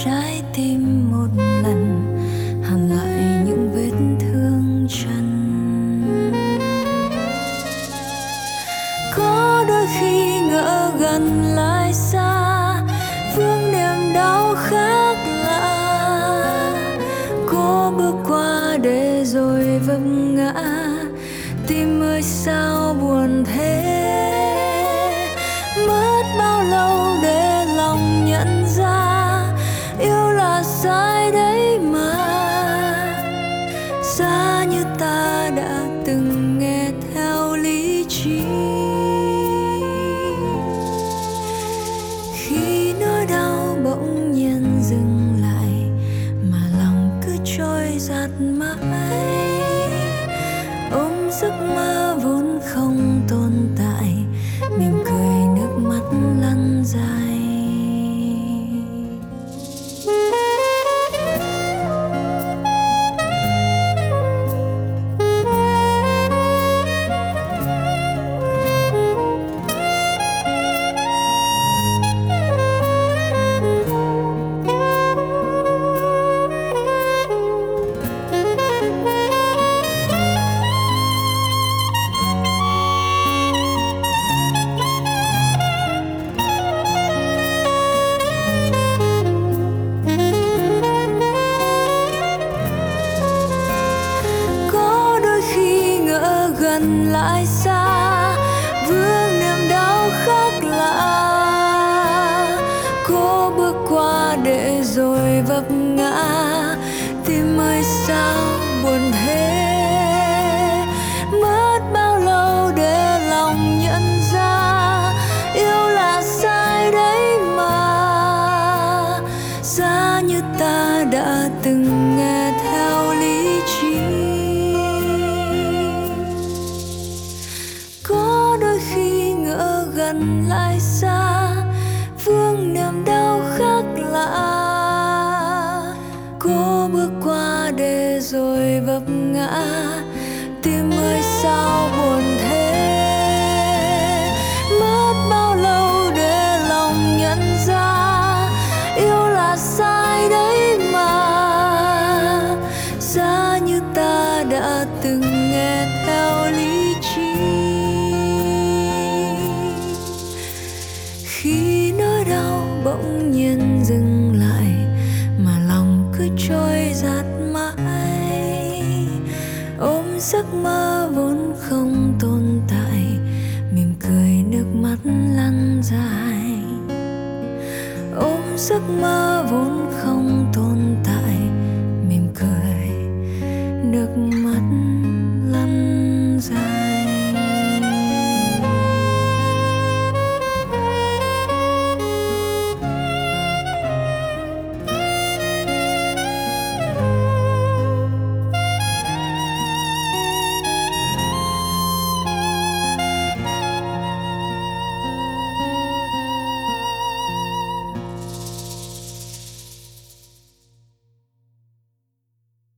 trái tim một lần, hằn lại những vết thương trần. Có đôi khi ngỡ gần lại xa, vương niềm đau khác lạ. Cô bước qua để rồi vấp ngã, tim ơi sao buồn thế. Mất bao lâu để lòng nhận ra, yêu là sai đấy mà. Giá như ta đã từng nghe theo lý trí. Khi nỗi đau bỗng nhiên dừng lại, mà lòng cứ trôi dạt mãi. Ôm giấc mơ vốn không tồn tại, mỉm cười nước mắt lăn dài. Gần lại xa, vương niềm đau khác lạ. Cô bước qua để rồi vấp ngã, tim ơi sao buồn thế. Mất bao lâu để lòng nhận ra, yêu là sai đấy mà. Giá như ta đã từng nghe theo lý trí. Có đôi khi ngỡ gần lại xa, vương niềm đau khác lạ. Cô bước qua để rồi vấp ngã, tim ơi sao buồn thế. Mất bao lâu để lòng nhận ra, yêu là sai đấy mà. Giá như ta đã từng nghe theo lý trí. Khi nỗi đau bỗng nhiên dừng lại, mà lòng cứ trôi dạt mãi. Ôm giấc mơ vốn không tồn tại, mỉm cười nước mắt lăn dài. Ôm giấc mơ vốn